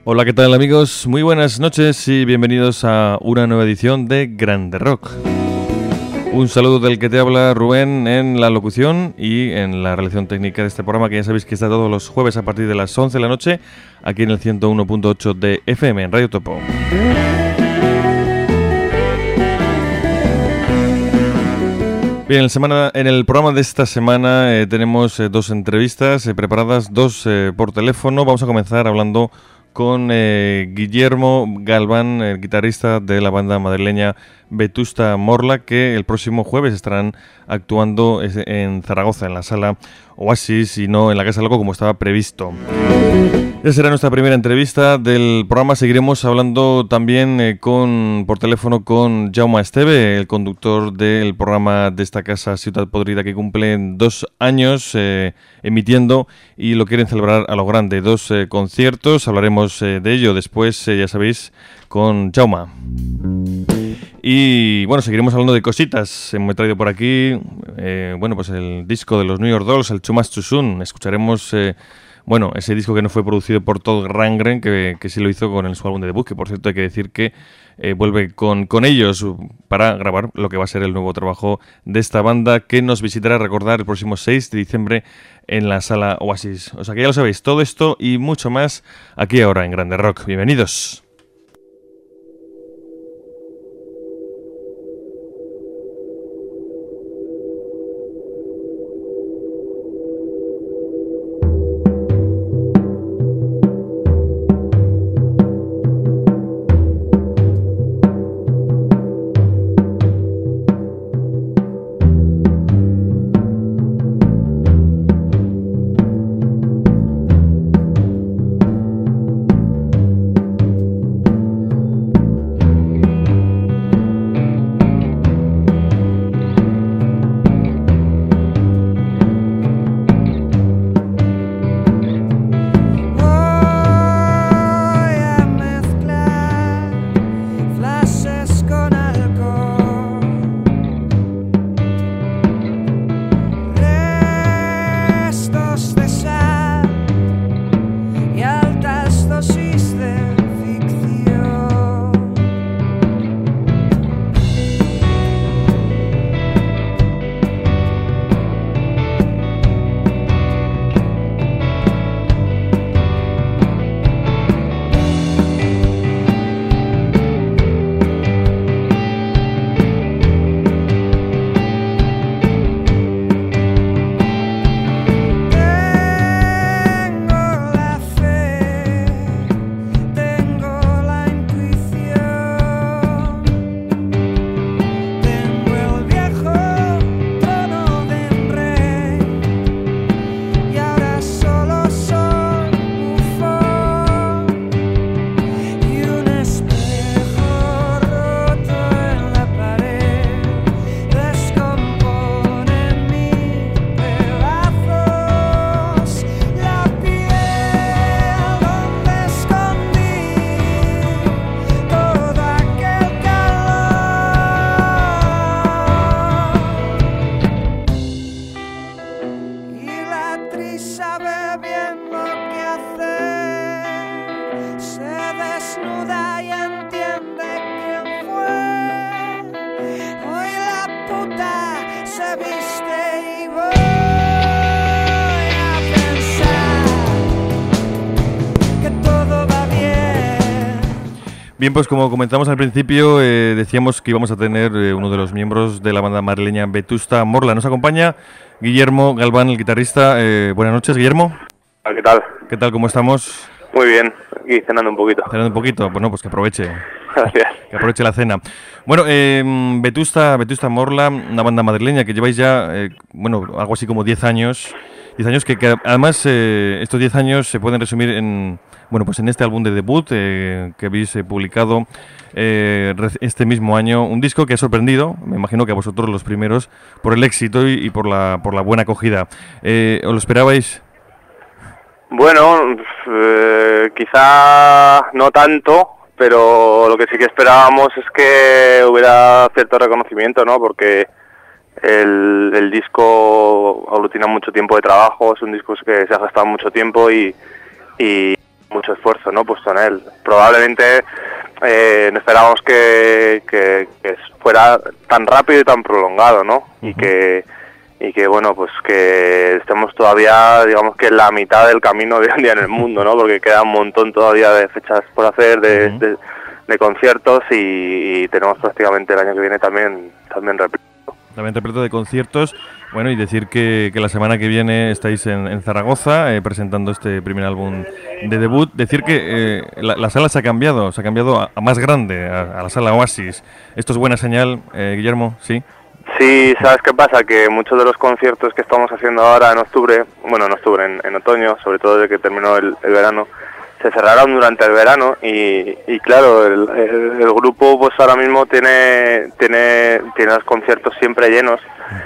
Hola, ¿qué tal amigos? Muy buenas noches y bienvenidos a una nueva edición de Grande Rock. Un saludo del que te habla Rubén en la locución y en la realización técnica de este programa, que ya sabéis que está todos los jueves a partir de las 11 de la noche aquí en el 101.8 de FM en Radio Topo. Bien, en el programa de esta semana tenemos dos entrevistas preparadas, dos por teléfono. Vamos a comenzar hablando con Guillermo Galván, el guitarrista de la banda madrileña Vetusta Morla, que el próximo jueves estarán actuando en Zaragoza, en la sala Oasis y no en la Casa Loco como estaba previsto. Esa será nuestra primera entrevista del programa. Seguiremos hablando también por teléfono con Jaume Esteve, el conductor del programa de esta casa Ciudad Podrida, que cumple 2 años emitiendo y lo quieren celebrar a lo grande. 2 conciertos, hablaremos de ello después, ya sabéis, con Jaume. Y bueno, seguiremos hablando de cositas. Hemos traído por aquí, pues el disco de los New York Dolls, el Too Much Too Soon. Escucharemos, ese disco que no fue producido por Todd Rundgren, que sí lo hizo con su álbum de debut, que por cierto hay que decir que vuelve con ellos para grabar lo que va a ser el nuevo trabajo de esta banda, que nos visitará, recordar, el próximo 6 de diciembre en la sala Oasis. O sea que ya lo sabéis, todo esto y mucho más aquí ahora en Grande Rock. Bienvenidos. Bien, pues como comentamos al principio, decíamos que íbamos a tener uno de los miembros de la banda madrileña Vetusta Morla. Nos acompaña Guillermo Galván, el guitarrista. Buenas noches, Guillermo. ¿Qué tal? ¿Qué tal? ¿Cómo estamos? Muy bien, aquí cenando un poquito. ¿Cenando un poquito? Bueno, pues que aproveche. Gracias. Que aproveche la cena. Bueno, Vetusta Morla, una banda madrileña que lleváis ya, algo así como 10 años. 10 años que además estos 10 años se pueden resumir en este álbum de debut que habéis publicado este mismo año, un disco que ha sorprendido, me imagino que a vosotros los primeros, por el éxito y por la buena acogida. ¿Os lo esperabais? Bueno, quizá no tanto, pero lo que sí que esperábamos es que hubiera cierto reconocimiento, ¿no? Porque el disco aglutina mucho tiempo de trabajo, es un disco que se ha gastado mucho tiempo y mucho esfuerzo, ¿no?, puesto en él. Probablemente no esperábamos que fuera tan rápido y tan prolongado, ¿no? Y que bueno, pues que estemos todavía, digamos que en la mitad del camino de un día en el mundo, ¿no? Porque queda un montón todavía de fechas por hacer, de conciertos, y tenemos prácticamente el año que viene también repleto. También repleto de conciertos. Bueno, y decir que la semana que viene estáis en Zaragoza presentando este primer álbum de debut. Decir que la sala se ha cambiado a más grande, a la sala Oasis. ¿Esto es buena señal, Guillermo? ¿Sí? Sí, ¿sabes qué pasa? Que muchos de los conciertos que estamos haciendo ahora en octubre, en otoño, sobre todo desde que terminó el verano, se cerraron durante el verano y claro, el grupo pues ahora mismo tiene los conciertos siempre llenos.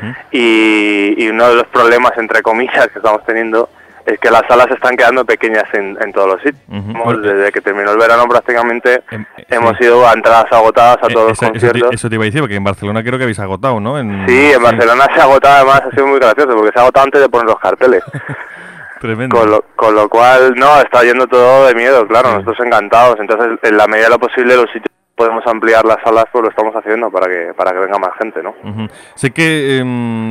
Y uno de los problemas, entre comillas, que estamos teniendo es que las salas están quedando pequeñas en todos los sitios. Desde que terminó el verano prácticamente hemos ido a entradas agotadas a todos los conciertos. Eso te iba a decir, porque en Barcelona creo que habéis agotado, ¿no? Sí, en Barcelona se ha agotado, además ha sido muy gracioso, porque se ha agotado antes de poner los carteles. Tremendo. Con lo cual, no, está yendo todo de miedo, claro, nosotros encantados. Entonces, en la medida de lo posible, los sitios podemos ampliar las salas, pues lo estamos haciendo para que venga más gente, ¿no? Sé que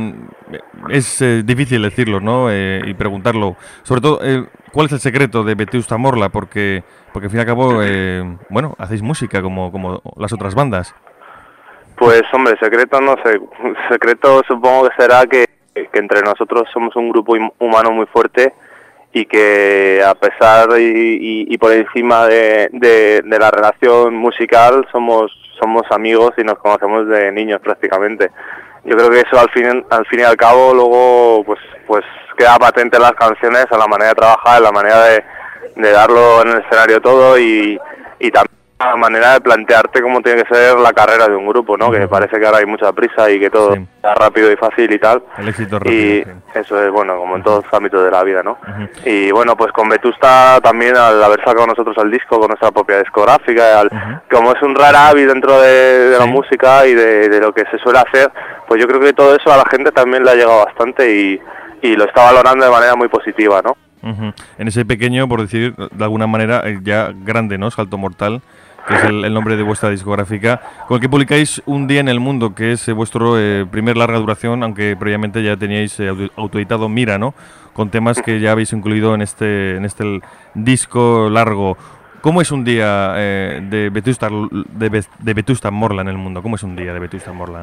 es difícil decirlo, ¿no? Y preguntarlo. Sobre todo, ¿cuál es el secreto de Vetusta Morla? Porque al fin y al cabo, bueno, hacéis música como las otras bandas. Pues, hombre, secreto no sé. Secreto supongo que será que entre nosotros somos un grupo humano muy fuerte y que a pesar y por encima de la relación musical somos amigos y nos conocemos de niños prácticamente. Yo creo que eso al fin y al cabo luego pues queda patente en las canciones, a la manera de trabajar, en la manera de darlo en el escenario todo y también la manera de plantearte cómo tiene que ser la carrera de un grupo, ¿no? Que parece que ahora hay mucha prisa y que todo está rápido y fácil y tal. El éxito rápido. Y eso es, bueno, como en todos los ámbitos de la vida, ¿no? Y bueno, pues con Vetusta también, al haber sacado nosotros el disco con nuestra propia discográfica, como es un rara avis dentro de la música y de lo que se suele hacer, pues yo creo que todo eso a la gente también le ha llegado bastante y lo está valorando de manera muy positiva, ¿no? En ese pequeño, por decir de alguna manera, ya grande, ¿no? Salto Mortal, que es el nombre de vuestra discográfica, con el que publicáis Un día en el mundo, que es vuestro primer larga duración, aunque previamente ya teníais autoeditado Mira, ¿no? Con temas que ya habéis incluido en este disco largo. ¿Cómo es un día de Vetusta Morla en el mundo? ¿Cómo es un día de Vetusta Morla?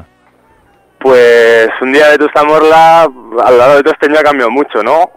Pues un día de Vetusta Morla, a lo largo de todo este año ha cambiado mucho, ¿no?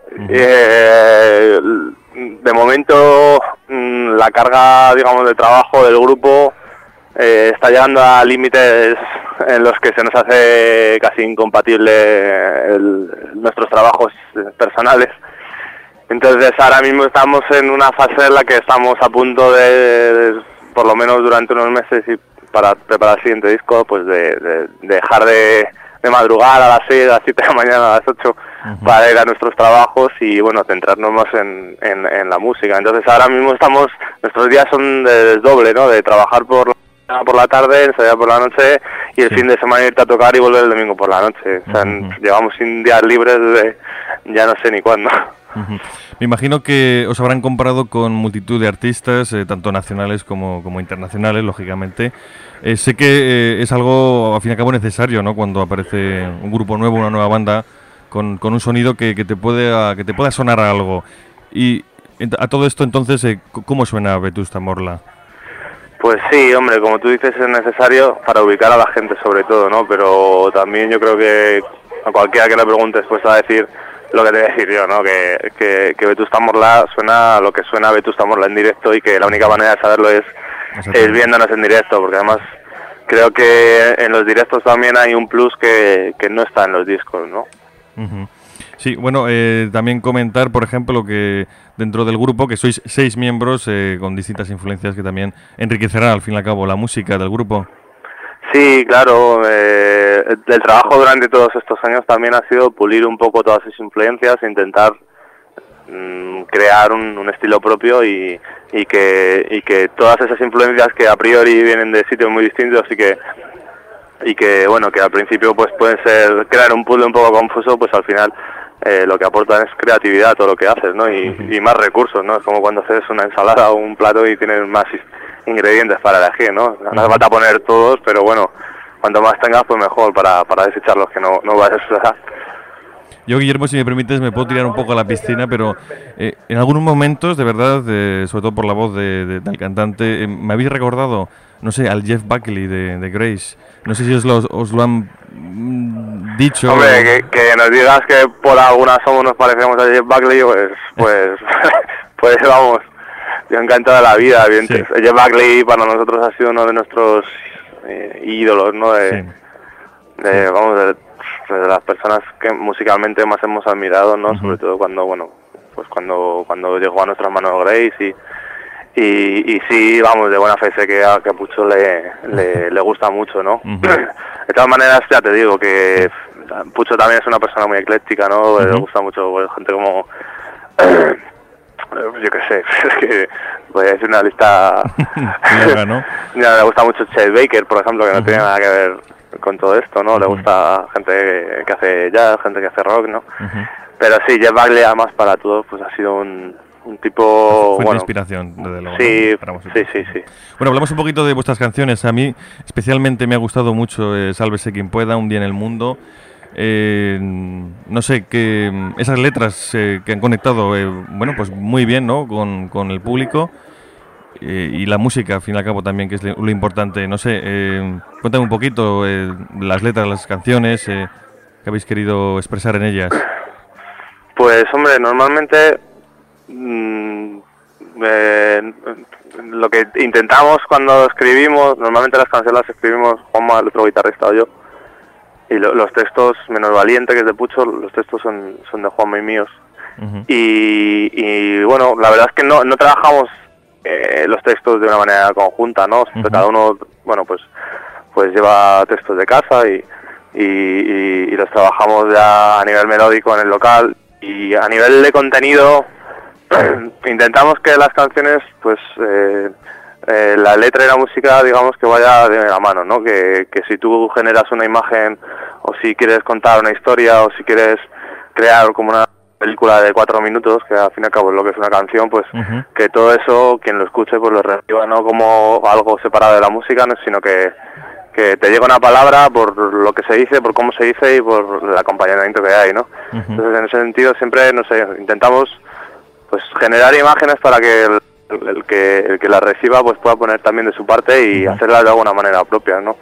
De momento la carga, digamos, de trabajo del grupo está llegando a límites en los que se nos hace casi incompatible nuestros trabajos personales. Entonces ahora mismo estamos en una fase en la que estamos a punto de por lo menos durante unos meses y para preparar el siguiente disco, pues de dejar de madrugar a las 6, a las 7 de la mañana, a las 8, para ir a nuestros trabajos y, bueno, centrarnos más en la música. Entonces ahora mismo nuestros días son de doble, ¿no? De trabajar por la tarde, ensayar por la noche y el fin de semana irte a tocar y volver el domingo por la noche. O sea, llevamos sin días libres desde ya no sé ni cuándo. Me imagino que os habrán comparado con multitud de artistas, tanto nacionales como internacionales, lógicamente. Sé que es algo, al fin y al cabo, necesario, ¿no? Cuando aparece un grupo nuevo, una nueva banda, con un sonido que te pueda sonar a algo. Y a todo esto, entonces, ¿cómo suena Vetusta Morla? Pues sí, hombre, como tú dices, es necesario para ubicar a la gente sobre todo, ¿no? Pero también yo creo que a cualquiera que le preguntes pues va a decir lo que te voy a decir yo, ¿no? Que Vetusta Morla suena lo que suena Vetusta Morla en directo y que la única manera de saberlo es viéndonos en directo, porque además creo que en los directos también hay un plus que no está en los discos, ¿no? Sí, bueno, también comentar, por ejemplo, que dentro del grupo, que sois 6 miembros con distintas influencias que también enriquecerán al fin y al cabo la música del grupo. Sí, claro, el trabajo durante todos estos años también ha sido pulir un poco todas esas influencias e intentar crear un estilo propio y que todas esas influencias que a priori vienen de sitios muy distintos y que bueno, que al principio pues pueden crear un puzzle un poco confuso, pues al final lo que aportan es creatividad todo lo que haces, ¿no? Y más recursos, ¿no? Es como cuando haces una ensalada o un plato y tienes más ingredientes para elegir, ¿no? No hace falta poner todos, pero bueno, cuanto más tengas, pues mejor para desechar los que no vayas a usar. Yo, Guillermo, si me permites, me puedo tirar un poco a la piscina, pero en algunos momentos, de verdad, sobre todo por la voz del cantante, me habéis recordado, no sé, al Jeff Buckley de Grace. No sé si os lo han dicho. Hombre, que nos digas que por alguna somos nos parecemos a Jeff Buckley, pues vamos, yo encantado de la vida. Bien, sí. Jeff Buckley para nosotros ha sido uno de nuestros ídolos, ¿no? Vamos, de las personas que musicalmente más hemos admirado, ¿no? Sobre todo cuando llegó a nuestras manos Grace y sí, vamos, de buena fe sé que a Pucho le gusta mucho, ¿no? De todas maneras, ya te digo que Pucho también es una persona muy ecléctica, ¿no? Le gusta mucho gente como... yo qué sé, es que voy a decir una lista... ¿no? Ya, le gusta mucho Chet Baker, por ejemplo, que no tiene nada que ver con todo esto, ¿no? Le gusta gente que hace jazz, gente que hace rock, ¿no? Pero sí, Jeff Buckley, además, para todos, pues ha sido un tipo... Fue una inspiración, desde luego. Sí, ¿no? sí. Bueno, hablamos un poquito de vuestras canciones. A mí, especialmente, me ha gustado mucho Sálvese quien pueda, Un día en el mundo. No sé, que esas letras que han conectado, bueno, pues muy bien, ¿no? Con el público. Y la música, al fin y al cabo, también, que es lo importante. No sé, cuéntame un poquito las letras, las canciones que habéis querido expresar en ellas. Pues, hombre, normalmente lo que intentamos cuando escribimos, normalmente las canciones las escribimos Juanma, el otro guitarrista, o yo. Y los textos, menos Valiente, que es de Pucho, los textos son de Juanma y míos. Y bueno, la verdad es que no trabajamos los textos de una manera conjunta, ¿no? Cada uno, bueno, pues lleva textos de casa y los trabajamos ya a nivel melódico en el local. Y a nivel de contenido, intentamos que las canciones, pues la letra y la música, digamos, que vaya de la mano, ¿no? Que si tú generas una imagen o si quieres contar una historia o si quieres crear como una película de 4 minutos, que al fin y al cabo es lo que es una canción, pues que todo eso, quien lo escuche, pues lo reciba no como algo separado de la música, ¿no? Sino que te llega una palabra por lo que se dice, por cómo se dice y por el acompañamiento que hay, ¿no? Entonces, en ese sentido, siempre, no sé, intentamos pues generar imágenes para que el que la reciba pues pueda poner también de su parte y hacerla de alguna manera propia, ¿no?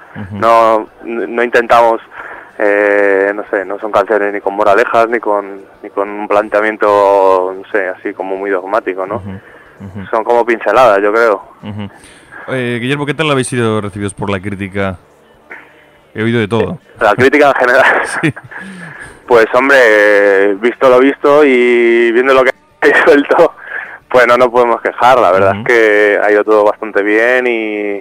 No intentamos, no sé, no son canciones ni con moralejas ni con un planteamiento, no sé, así como muy dogmático, ¿no? Son como pinceladas, yo creo. Guillermo, ¿qué tal habéis sido recibidos por la crítica? He oído de todo. La crítica en general. Sí. Pues hombre, visto lo visto y viendo lo que he suelto, pues no nos podemos quejar. La verdad es que ha ido todo bastante bien y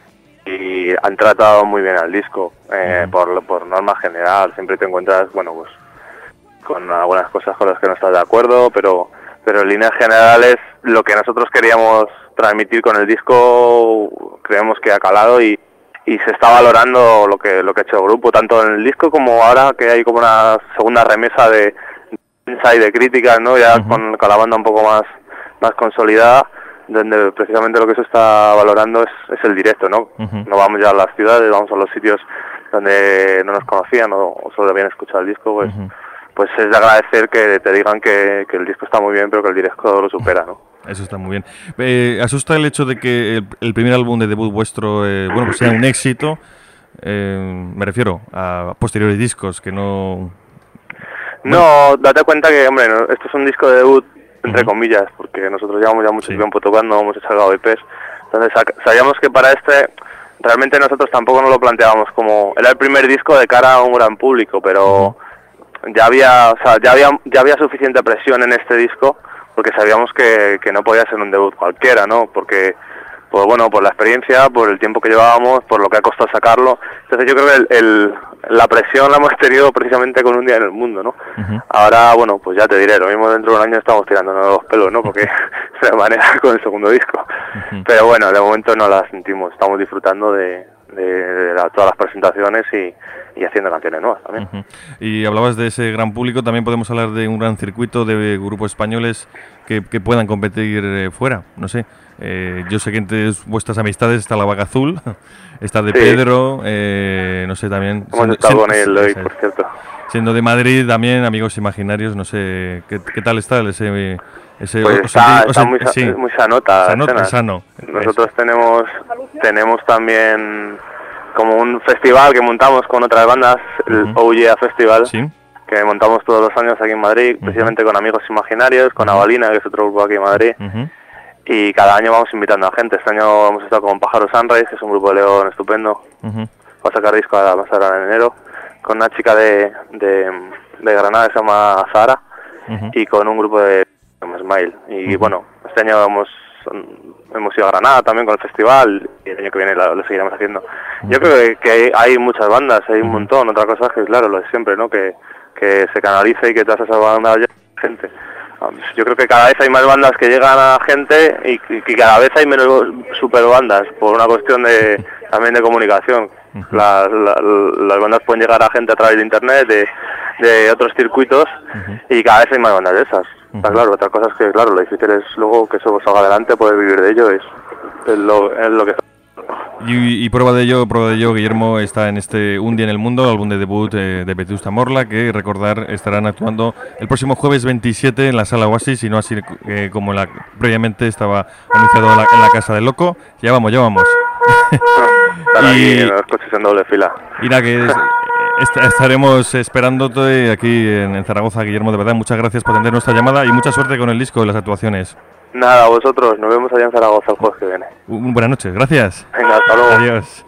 han tratado muy bien al disco. Por norma general, siempre te encuentras, bueno, pues con algunas cosas con las que no estás de acuerdo, pero en líneas generales lo que nosotros queríamos transmitir con el disco creemos que ha calado y se está valorando lo que ha hecho el grupo, tanto en el disco como ahora que hay como una segunda remesa de prensa y de críticas, ¿no? Ya con la banda un poco más consolidada, donde precisamente lo que se está valorando es el directo, ¿no? No vamos ya a las ciudades, vamos a los sitios donde no nos conocían o solo habían escuchado el disco, pues es de agradecer que te digan que el disco está muy bien, pero que el directo lo supera, ¿no? Eso está muy bien. ¿Asusta el hecho de que el primer álbum de debut vuestro bueno, pues sea un éxito? Me refiero a posteriores discos que no... No, date cuenta que, hombre, esto es un disco de debut, entre comillas, porque nosotros llevamos ya mucho tiempo tocando, hemos descargado EPs, entonces sabíamos que para realmente nosotros tampoco nos lo planteábamos como... Era el primer disco de cara a un gran público, pero ya había suficiente presión en este disco, porque sabíamos que no podía ser un debut cualquiera, ¿no? Porque, pues bueno, por la experiencia, por el tiempo que llevábamos, por lo que ha costado sacarlo. Entonces yo creo que la presión la hemos tenido precisamente con Un día en el mundo, ¿no? Ahora, bueno, pues ya te diré, lo mismo dentro de un año estamos tirándonos los pelos, ¿no? Porque de manera con el segundo disco. Pero bueno, de momento no la sentimos, estamos disfrutando de todas las presentaciones y haciendo canciones nuevas también. Y hablabas de ese gran público, también podemos hablar de un gran circuito de grupos españoles que puedan competir fuera, no sé. Yo sé que entre vuestras amistades está La Vaca Azul, está de Pedro, no sé, también... Hemos estado con él hoy, por cierto. Siendo de Madrid también, Amigos Imaginarios, no sé, ¿qué tal está ese pues está muy sanota. Sano. Nosotros tenemos también como un festival que montamos con otras bandas, el OUYA Festival, que montamos todos los años aquí en Madrid, precisamente con Amigos Imaginarios, con Avalina, que es otro grupo aquí en Madrid, y cada año vamos invitando a gente. Este año hemos estado con Pájaro Sunrise, que es un grupo de León estupendo, va a sacar disco más ahora en enero, con una chica de Granada que se llama Zahara, y con un grupo de Smile. Y bueno, este año hemos ido a Granada también con el festival, y el año que viene lo seguiremos haciendo. Yo creo que hay muchas bandas, hay un montón. Otra cosa es que, claro, lo de siempre, ¿no? Que se canalice y que todas esas bandas lleguen a gente. Yo creo que cada vez hay más bandas que llegan a gente y cada vez hay menos super bandas, por una cuestión también de comunicación. Las bandas pueden llegar a gente a través de internet, de otros circuitos, y cada vez hay más bandas de esas. Está claro. Otra cosa es que, claro, lo difícil es luego que eso salga adelante, poder vivir de ello, es lo que... Y prueba de ello, Guillermo está en este Un Día en el Mundo, álbum de debut de Vetusta Morla, que recordar estarán actuando el próximo jueves 27 en la Sala Oasis, y no así como previamente estaba anunciado en la Casa del Loco. Ya vamos. Están aquí en los coches en doble fila. Y nada, que estaremos esperándote aquí en Zaragoza, Guillermo. De verdad, muchas gracias por atender nuestra llamada y mucha suerte con el disco y las actuaciones. Nada, vosotros. Nos vemos allá en Zaragoza el jueves que viene. Buenas noches, gracias. Venga, hasta luego. Adiós.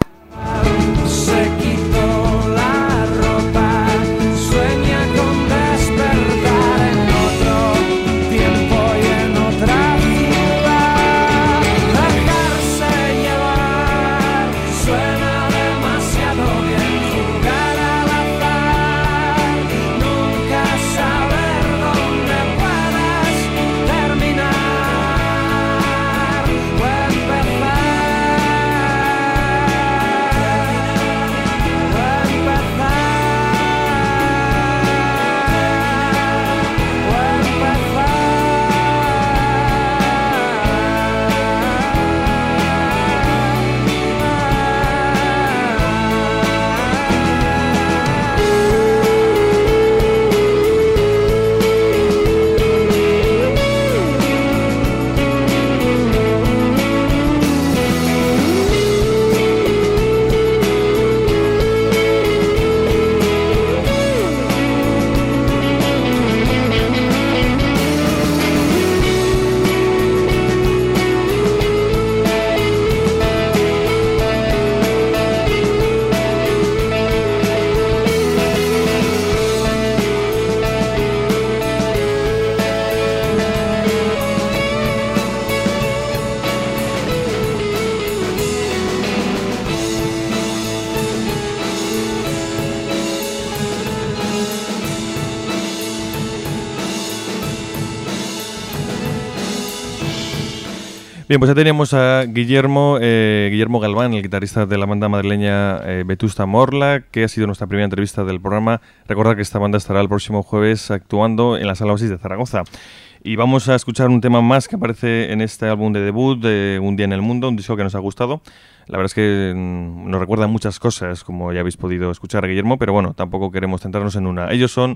Bien, pues ya teníamos a Guillermo Galván, el guitarrista de la banda madrileña Vetusta Morla, que ha sido nuestra primera entrevista del programa. Recordad que esta banda estará el próximo jueves actuando en la Sala Oasis de Zaragoza. Y vamos a escuchar un tema más que aparece en este álbum de debut de Un Día en el Mundo, un disco que nos ha gustado. La verdad es que nos recuerda muchas cosas, como ya habéis podido escuchar, Guillermo, pero bueno, tampoco queremos centrarnos en una. Ellos son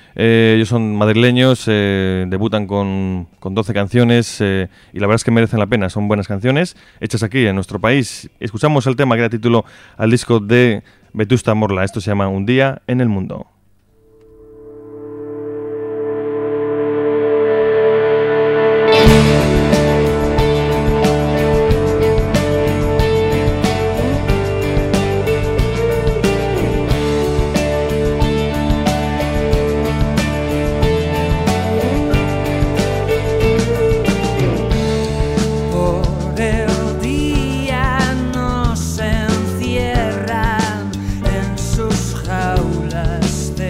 madrileños, debutan con 12 canciones y la verdad es que merecen la pena. Son buenas canciones hechas aquí en nuestro país. Escuchamos el tema que da título al disco de Vetusta Morla. Esto se llama Un Día en el Mundo. Nos encierran en sus jaulas.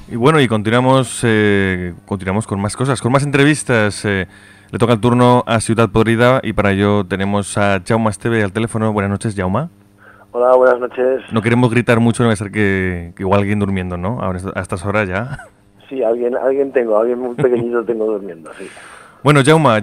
Y bueno, y continuamos con más cosas, con más entrevistas. Le toca el turno a Ciutat Podrida y para ello tenemos a Jaume Esteve al teléfono. Buenas noches, Jaume. Hola, buenas noches. No queremos gritar mucho, no va a ser que igual alguien durmiendo, ¿no? Ahora a estas horas ya. Sí, alguien muy pequeñito tengo durmiendo, sí. Bueno, Jaume,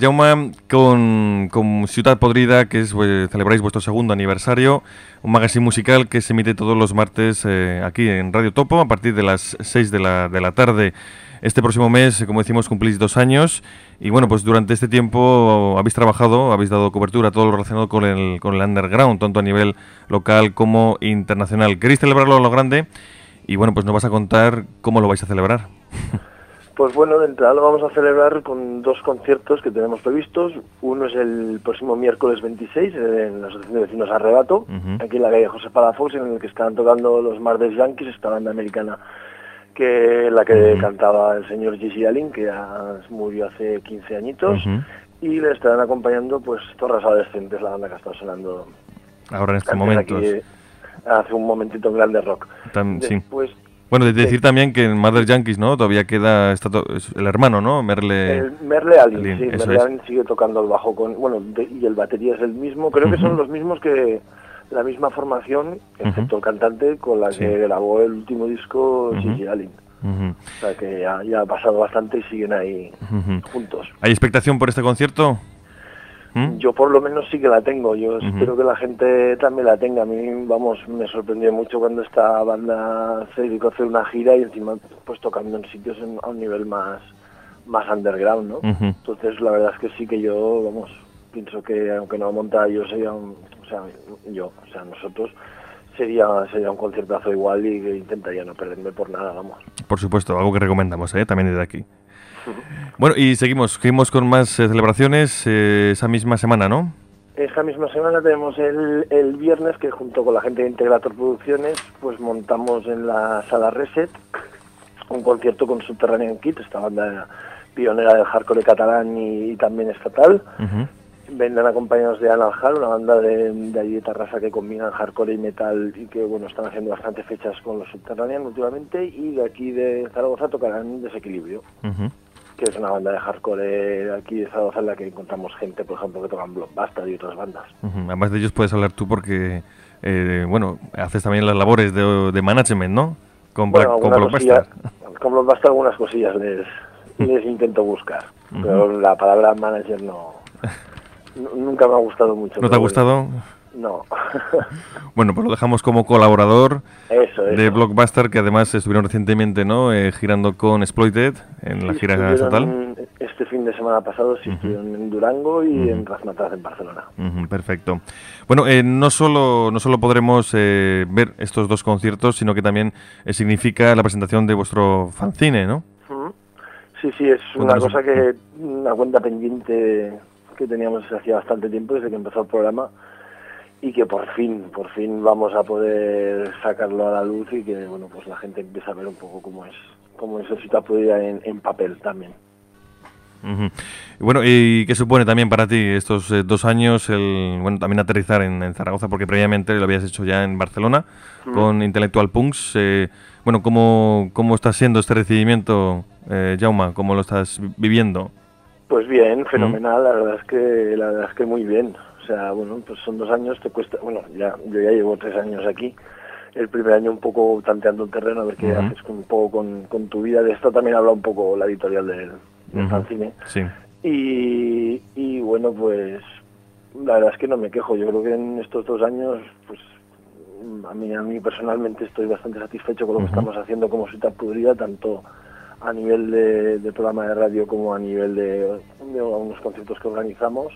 con Ciutat Podrida, que es celebráis vuestro segundo aniversario, un magazine musical que se emite todos los martes aquí en Radio Topo a partir de las 6 de la tarde. Este próximo mes, como decimos, cumplís 2 años y bueno, pues durante este tiempo habéis trabajado, habéis dado cobertura a todo lo relacionado con el underground, tanto a nivel local como internacional. ¿Queréis celebrarlo a lo grande? Y bueno, pues nos vas a contar cómo lo vais a celebrar. Pues bueno, de entrada lo vamos a celebrar con 2 conciertos que tenemos previstos. Uno es el próximo miércoles 26 en la Asociación de Vecinos Arrebato, aquí en la calle José Palafox, en el que están tocando los Marders Yankees, esta banda americana que la que cantaba el señor Gigi Allen, que ya murió hace 15 añitos, y le estarán acompañando pues Zorras Adolescentes, la banda que está sonando ahora en estos momentos. Aquí, hace un momentito en Grande Rock. Después, sí. Bueno, de decir también que en Mother Yankees, ¿no? Todavía queda el hermano, ¿no? Merle Allen, sí. Merle Allen sigue tocando el bajo y el batería es el mismo. Creo que son los mismos que la misma formación, excepto el cantante, con la que grabó el último disco Gigi Allen. O sea que ya ha pasado bastante y siguen ahí juntos. ¿Hay expectación por este concierto? Yo por lo menos sí que la tengo, yo espero que la gente también la tenga. A mí, vamos, me sorprendió mucho cuando esta banda se dedicó a hacer una gira y encima pues tocando en sitios a un nivel más underground, ¿no? Entonces la verdad es que sí que yo, vamos, pienso que aunque no monta yo nosotros sería un conciertazo igual y que intentaría no perderme por nada, vamos. Por supuesto, algo que recomendamos, también desde aquí. Bueno, y seguimos con más celebraciones esa misma semana, ¿no? Esa misma semana tenemos el viernes que junto con la gente de Integrator Producciones pues montamos en la Sala Reset un concierto con Subterranean Kid, esta banda pionera del hardcore catalán y también estatal. Vendrán acompañados de Anal Hall, una banda de allí de Tarrasa que combinan hardcore y metal y que bueno están haciendo bastantes fechas con los Subterranean últimamente, y de aquí de Zaragoza tocarán Desequilibrio, que es una banda de hardcore aquí de Zaragoza en la que encontramos gente, por ejemplo, que tocan Blockbuster y otras bandas. Además de ellos puedes hablar tú porque, haces también las labores de management, ¿no? Con Blockbuster. Con Blockbuster algunas cosillas les intento buscar, pero la palabra manager nunca me ha gustado mucho. ¿No te ha gustado? No. Bueno, pues lo dejamos como colaborador eso. de Blockbuster, que además estuvieron recientemente, ¿no? Girando con Exploited en la gira estatal. Este fin de semana pasado estuvieron en Durango y en Razmataz en Barcelona. Perfecto. Bueno, no solo podremos ver estos 2 conciertos, sino que también significa la presentación de vuestro fanzine, ¿no? Sí, es una cosa una cuenta pendiente que teníamos desde hacía bastante tiempo, desde que empezó el programa, y que por fin vamos a poder sacarlo a la luz y que bueno pues la gente empieza a ver un poco cómo es el Ciutat Podrida en papel también. Bueno, ¿y qué supone también para ti estos 2 años también aterrizar en Zaragoza, porque previamente lo habías hecho ya en Barcelona con Intellectual Punks? Bueno, ¿cómo está siendo este recibimiento, Jaume? ¿Cómo lo estás viviendo? Pues bien, fenomenal, la verdad es que muy bien. O sea, bueno, pues son 2 años, te cuesta, yo ya llevo 3 años aquí. El primer año un poco tanteando el terreno, a ver qué haces un poco con tu vida. De esto también habla un poco la editorial del fanzine. Sí. Y bueno, pues la verdad es que no me quejo. Yo creo que en estos 2 años, pues a mí personalmente estoy bastante satisfecho con lo que estamos haciendo como Ciutat Podrida, tanto a nivel de programa de radio como a nivel de unos conciertos que organizamos.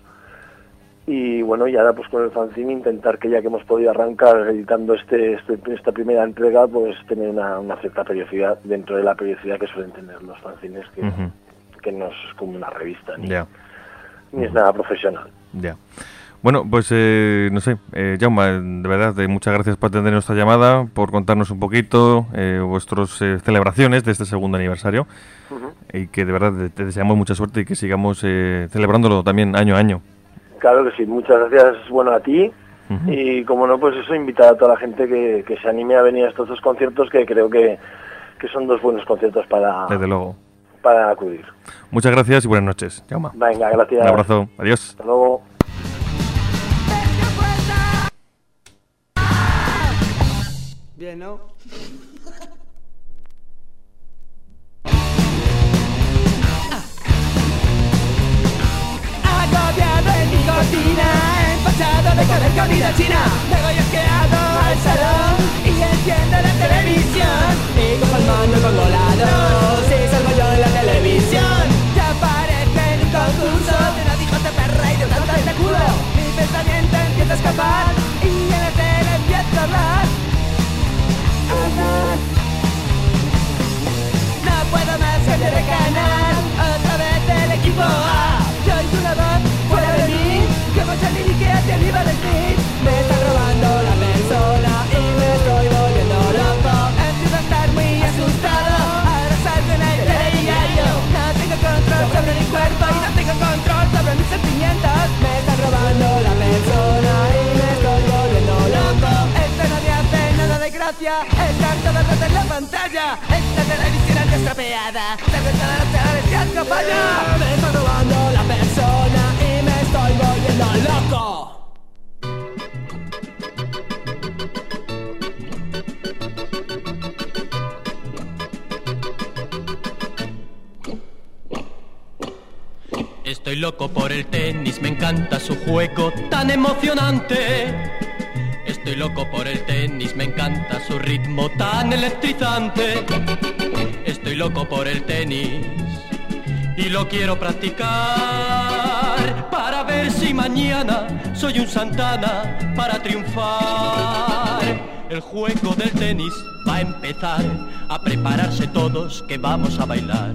Y bueno, y ahora pues con el fanzine intentar que ya que hemos podido arrancar editando esta primera entrega, pues tener una cierta periodicidad dentro de la periodicidad que suelen tener los fanzines, que no es como una revista ni es nada profesional. Bueno, pues no sé, Jaume, de verdad, muchas gracias por atender nuestra llamada, por contarnos un poquito vuestras celebraciones de este segundo aniversario y que de verdad te deseamos mucha suerte y que sigamos celebrándolo también año a año. Claro que sí, muchas gracias, a ti y como no, pues eso, invitar a toda la gente que se anime a venir a estos 2 conciertos que creo que son 2 buenos conciertos Desde luego. para acudir. Muchas gracias y buenas noches. Jaume. Venga, gracias. Un abrazo. Adiós. Hasta luego. Bien, ¿no? Agobiado en mi cocina, empachado de comer comida china. Luego yo quedado al salón y enciendo la televisión. Y cojo el mando con volados y salgo yo en la televisión. Ya aparece en un concurso de unos hijos de perra y de un tanto de culo. Mi pensamiento empieza a escapar y en la tele empiezo a hablar. No puedo más cambiar de canal. Otra vez el equipo A. Yo soy una voz fuera de mí, como Charlie que hacia el Ivan Smith. Me están robando la persona y me estoy volviendo loco. Empiezo a estar muy asustado. Ahora salgo en el telediario. No tengo control sobre mi cuerpo y no tengo control sobre mis sentimientos. Me están robando la persona y me estoy volviendo loco. Esto no me hace nada de gracia. Estar todo el rato en la pantalla. Esta televisión es estropeada. Tengo todas las televisión que falla. Me están robando la persona y me estoy volviendo loco. Estoy loco por el tenis, me encanta su juego tan emocionante. Estoy loco por el tenis, me encanta su ritmo tan electrizante. Estoy loco por el tenis y lo quiero practicar para ver si mañana soy un Santana para triunfar. El juego del tenis va a empezar, a prepararse todos que vamos a bailar.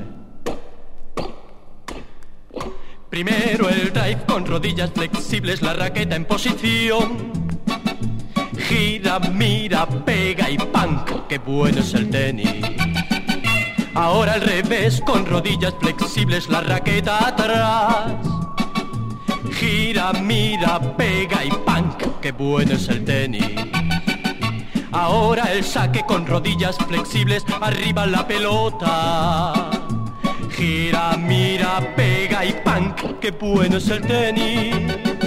Primero el drive con rodillas flexibles, la raqueta en posición. Gira, mira, pega y punk, qué bueno es el tenis. Ahora al revés, con rodillas flexibles, la raqueta atrás. Gira, mira, pega y punk, qué bueno es el tenis. Ahora el saque con rodillas flexibles, arriba la pelota. Gira, mira, pega y punk, qué bueno es el tenis.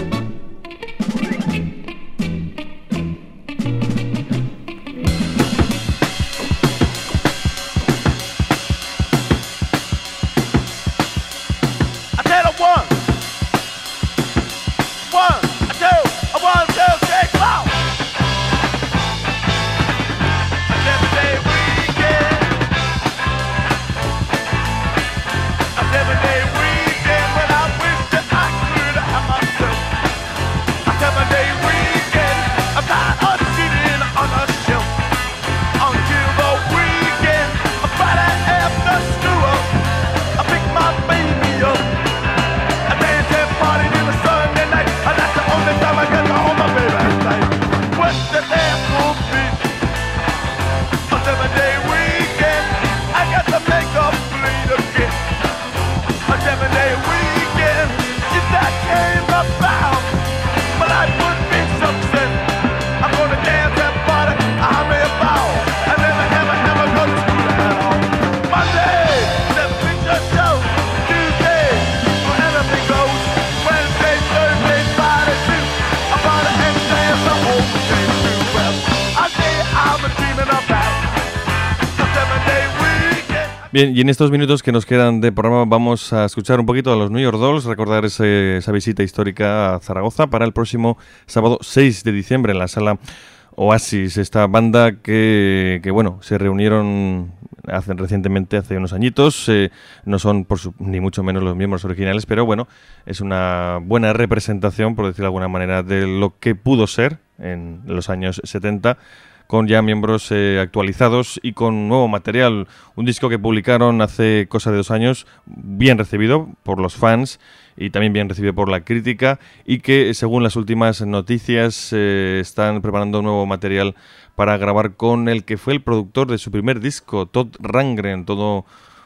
Bien, y en estos minutos que nos quedan de programa vamos a escuchar un poquito a los New York Dolls, recordar esa visita histórica a Zaragoza para el próximo sábado 6 de diciembre en la sala Oasis, esta banda que bueno, se reunieron recientemente, hace unos añitos, no son ni mucho menos los miembros originales, pero bueno, es una buena representación, por decirlo de alguna manera, de lo que pudo ser en los años 70, con ya miembros actualizados y con nuevo material. Un disco que publicaron hace cosa de 2 años, bien recibido por los fans y también bien recibido por la crítica, y que según las últimas noticias están preparando nuevo material para grabar con el que fue el productor de su primer disco, Todd Rundgren, todo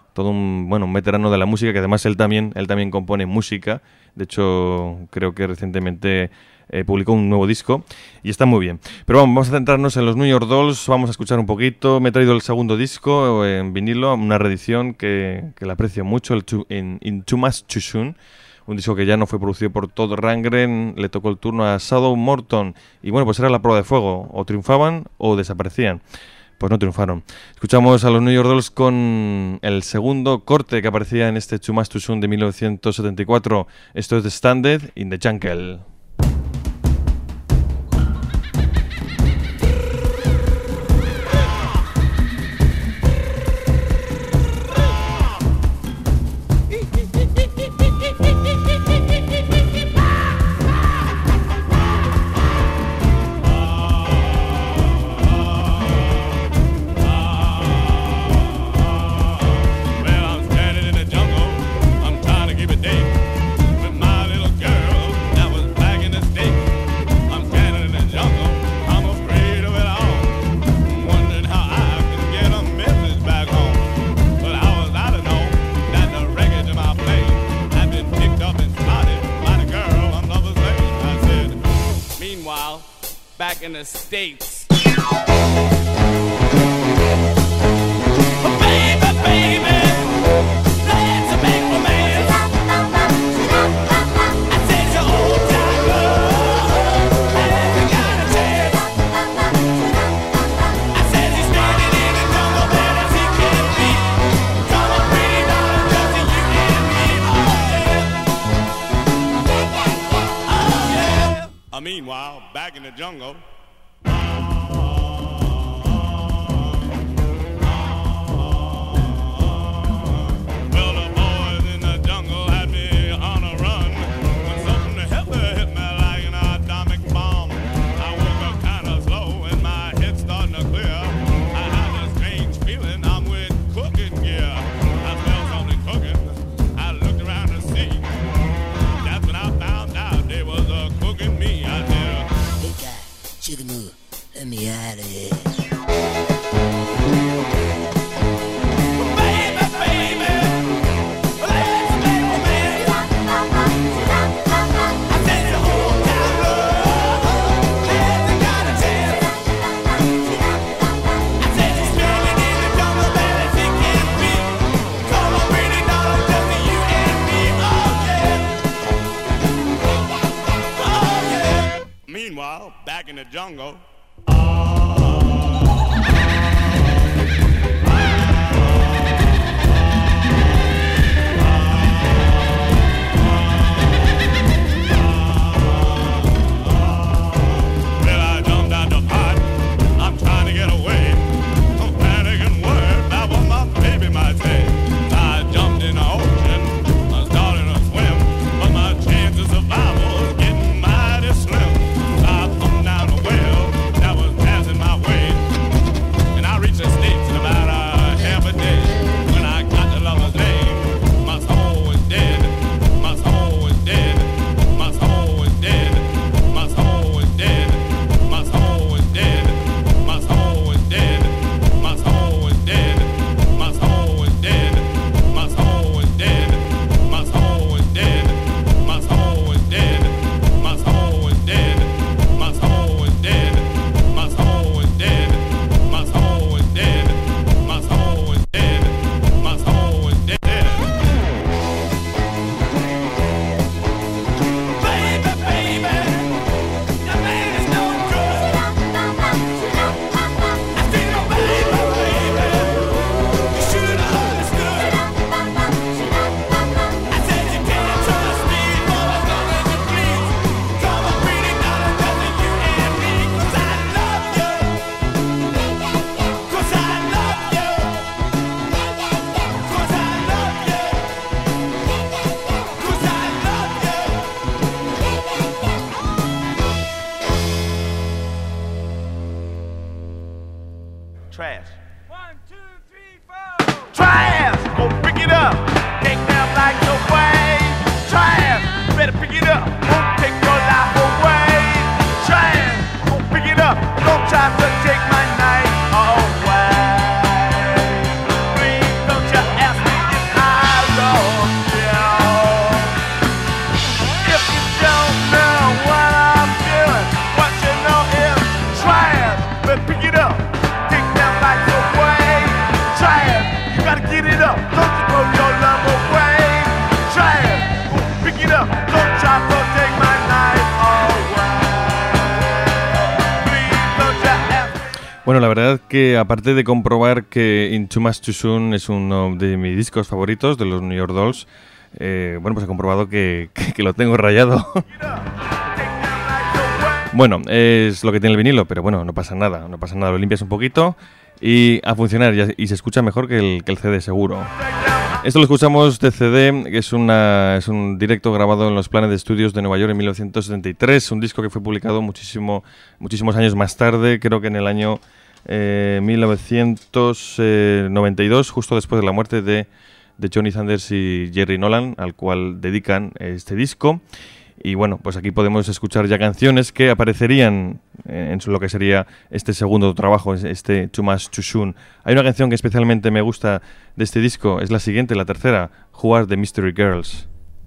un veterano de la música, que además él también compone música. De hecho, creo que recientemente publicó un nuevo disco y está muy bien. Pero vamos a centrarnos en los New York Dolls, vamos a escuchar un poquito. Me he traído el segundo disco en vinilo, una reedición que la aprecio mucho, In Too Much Too Soon. Un disco que ya no fue producido por Todd Rundgren, le tocó el turno a Shadow Morton. Y bueno, pues era la prueba de fuego. O triunfaban o desaparecían. Pues no triunfaron. Escuchamos a los New York Dolls con el segundo corte que aparecía en este Too Much Too Soon de 1974. Esto es The Standard in the Jungle. In the States. Meanwhile, back in the jungle. Let me out of here. Meanwhile, back in the jungle. Down the well. Bueno, la verdad que aparte de comprobar que In Too Much Too Soon es uno de mis discos favoritos de los New York Dolls, bueno, pues he comprobado que lo tengo rayado. Bueno, es lo que tiene el vinilo, pero bueno, no pasa nada, lo limpias un poquito y a funcionar, y se escucha mejor que el CD seguro. Esto lo escuchamos de CD, que es un directo grabado en los Planet Studios de Nueva York en 1973, un disco que fue publicado muchísimos años más tarde, creo que en el año 1992, justo después de la muerte de Johnny Thunders y Jerry Nolan, al cual dedican este disco. Y bueno, pues aquí podemos escuchar ya canciones que aparecerían en lo que sería este segundo trabajo, este Too Much Too Soon. Hay una canción que especialmente me gusta de este disco, es la siguiente, la tercera, Who Are the Mystery Girls.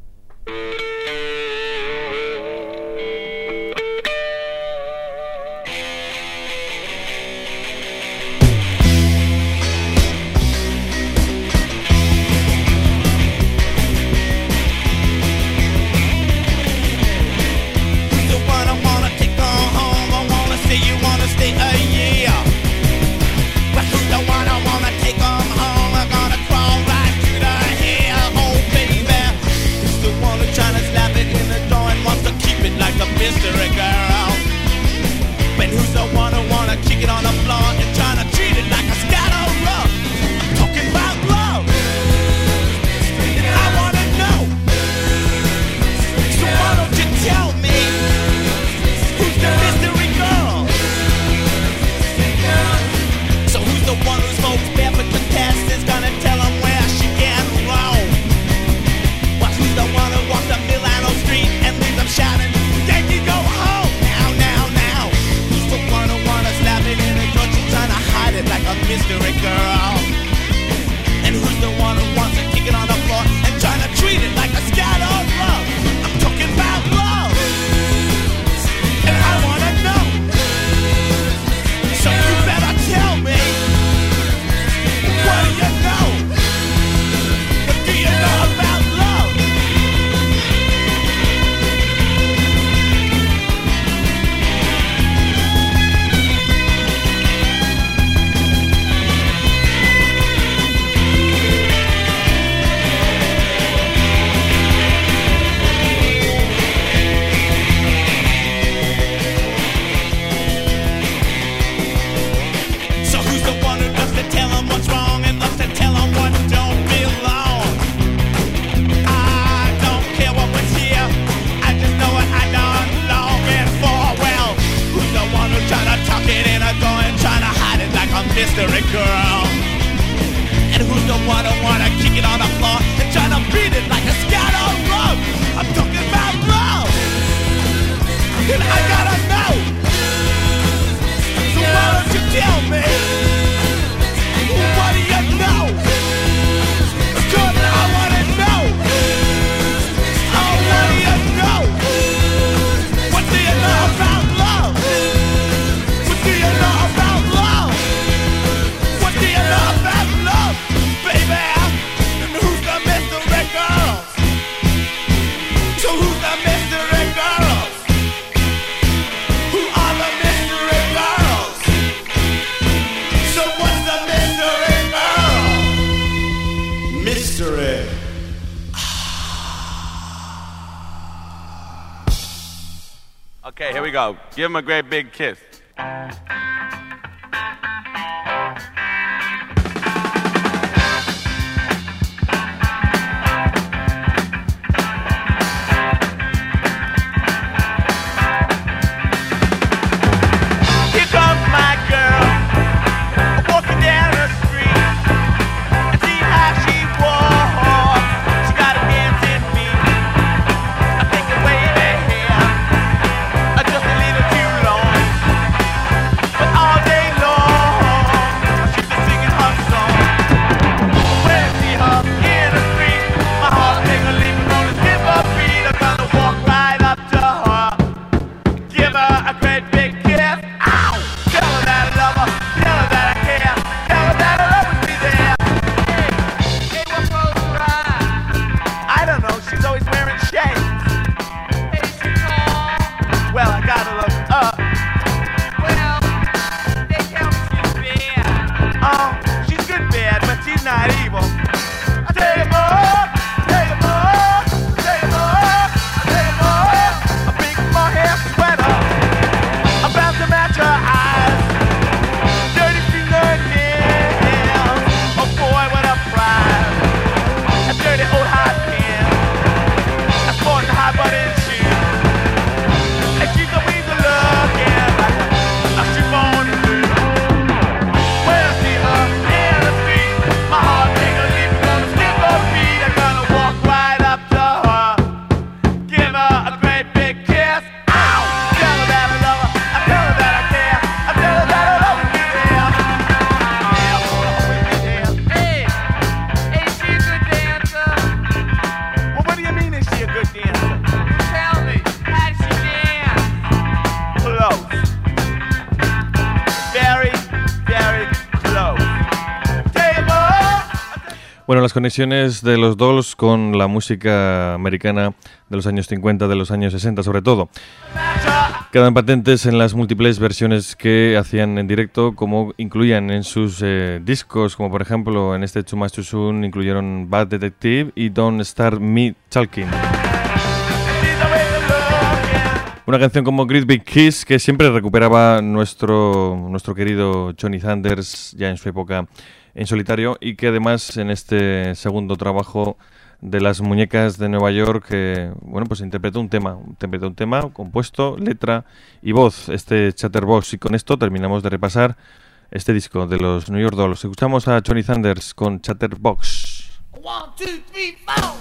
Okay, here we go. Give him a great big kiss. Just a little too long. Bueno, las conexiones de los Dolls con la música americana de los años 50, de los años 60 sobre todo, quedan patentes en las múltiples versiones que hacían en directo, como incluían en sus discos, como por ejemplo en este Too Much Too Soon incluyeron Bad Detective y Don't Start Me Talking. Una canción como Great Big Kiss que siempre recuperaba nuestro querido Johnny Thunders ya en su época en solitario, y que además en este segundo trabajo de las Muñecas de Nueva York, bueno, pues interpretó un tema compuesto, letra y voz, este Chatterbox. Y con esto terminamos de repasar este disco de los New York Dolls. Escuchamos a Johnny Thunders con Chatterbox. 1, 2, 3, 4.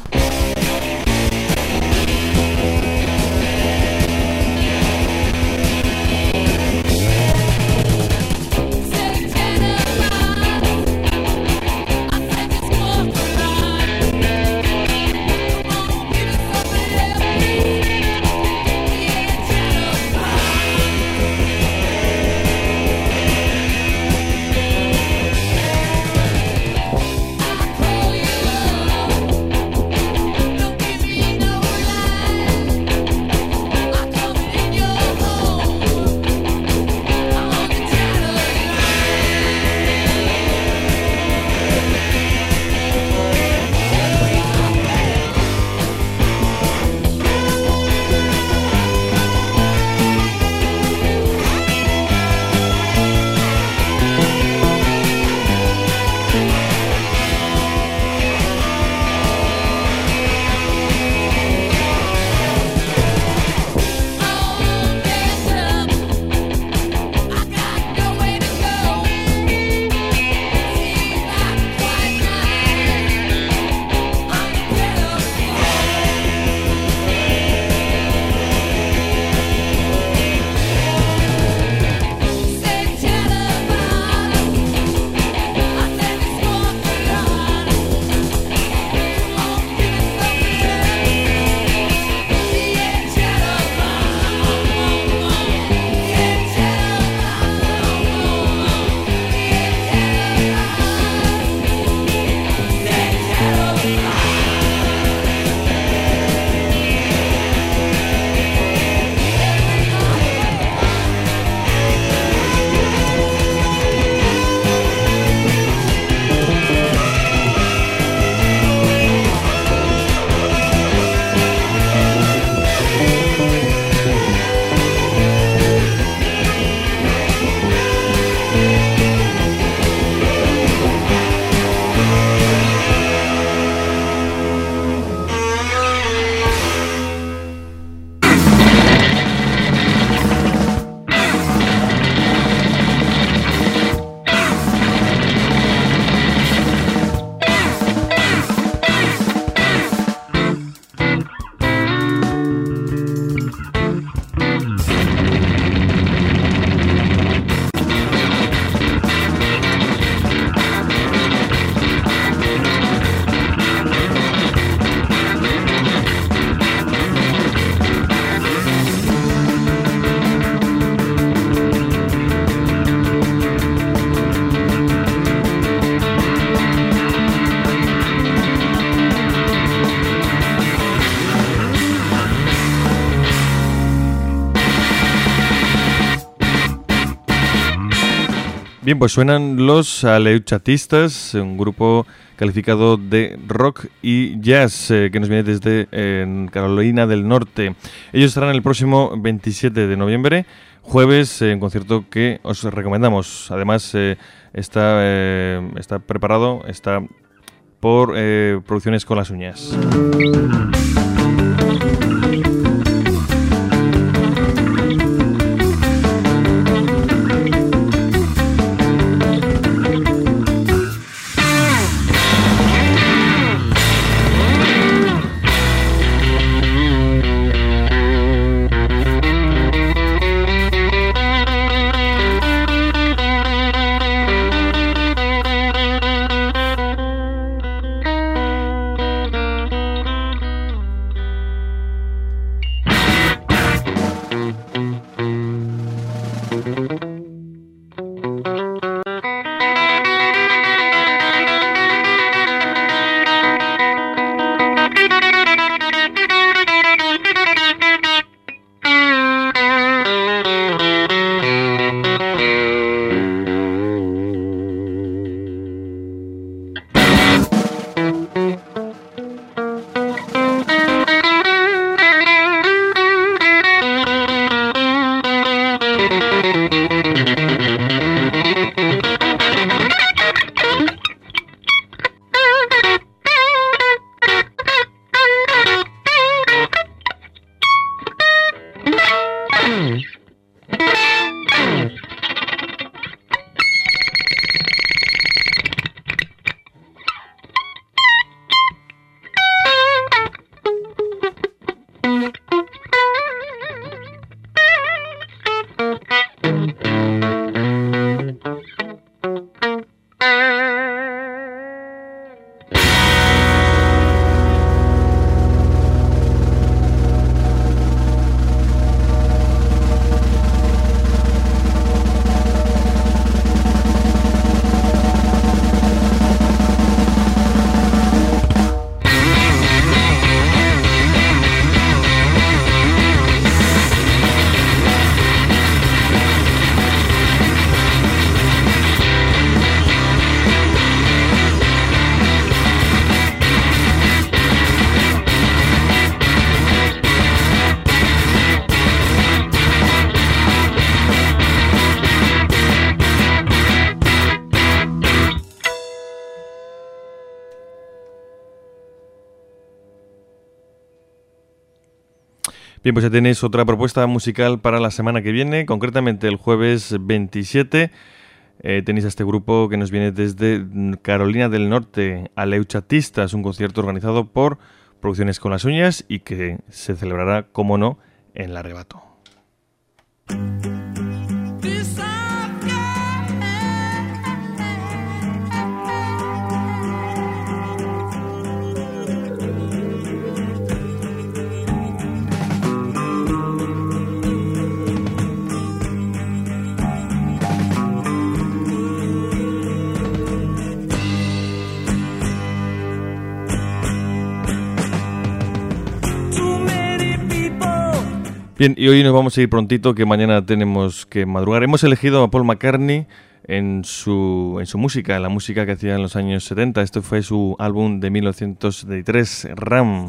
Bien, pues suenan los Aleuchatistas, un grupo calificado de rock y jazz que nos viene desde Carolina del Norte. Ellos estarán el próximo 27 de noviembre, jueves, en concierto que os recomendamos. Además, está preparado, está por Producciones con las Uñas. Bien, pues ya tenéis otra propuesta musical para la semana que viene, concretamente el jueves 27. Tenéis a este grupo que nos viene desde Carolina del Norte, Aleuchatistas, un concierto organizado por Producciones con las Uñas y que se celebrará, como no, en El Arrebato. Bien, y hoy nos vamos a ir prontito, que mañana tenemos que madrugar. Hemos elegido a Paul McCartney en su música, la música que hacía en los años 70. Esto fue su álbum de 1973, Ram.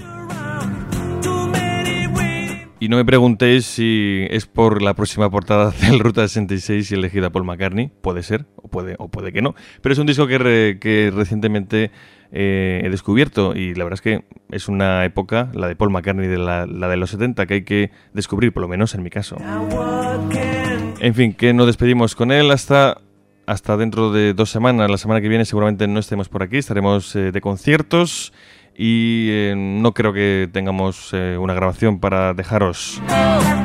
Y no me preguntéis si es por la próxima portada del Ruta 66 y elegida a Paul McCartney. Puede ser, o puede que no. Pero es un disco que recientemente he descubierto, y la verdad es que es una época, la de Paul McCartney, la de los 70, que hay que descubrir, por lo menos en mi caso. En fin, que nos despedimos con él hasta dentro de 2 semanas. La semana que viene seguramente no estemos por aquí, estaremos de conciertos y no creo que tengamos una grabación para dejaros.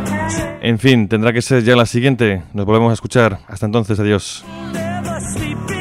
En fin, tendrá que ser ya la siguiente. Nos volvemos a escuchar. Hasta entonces, adiós.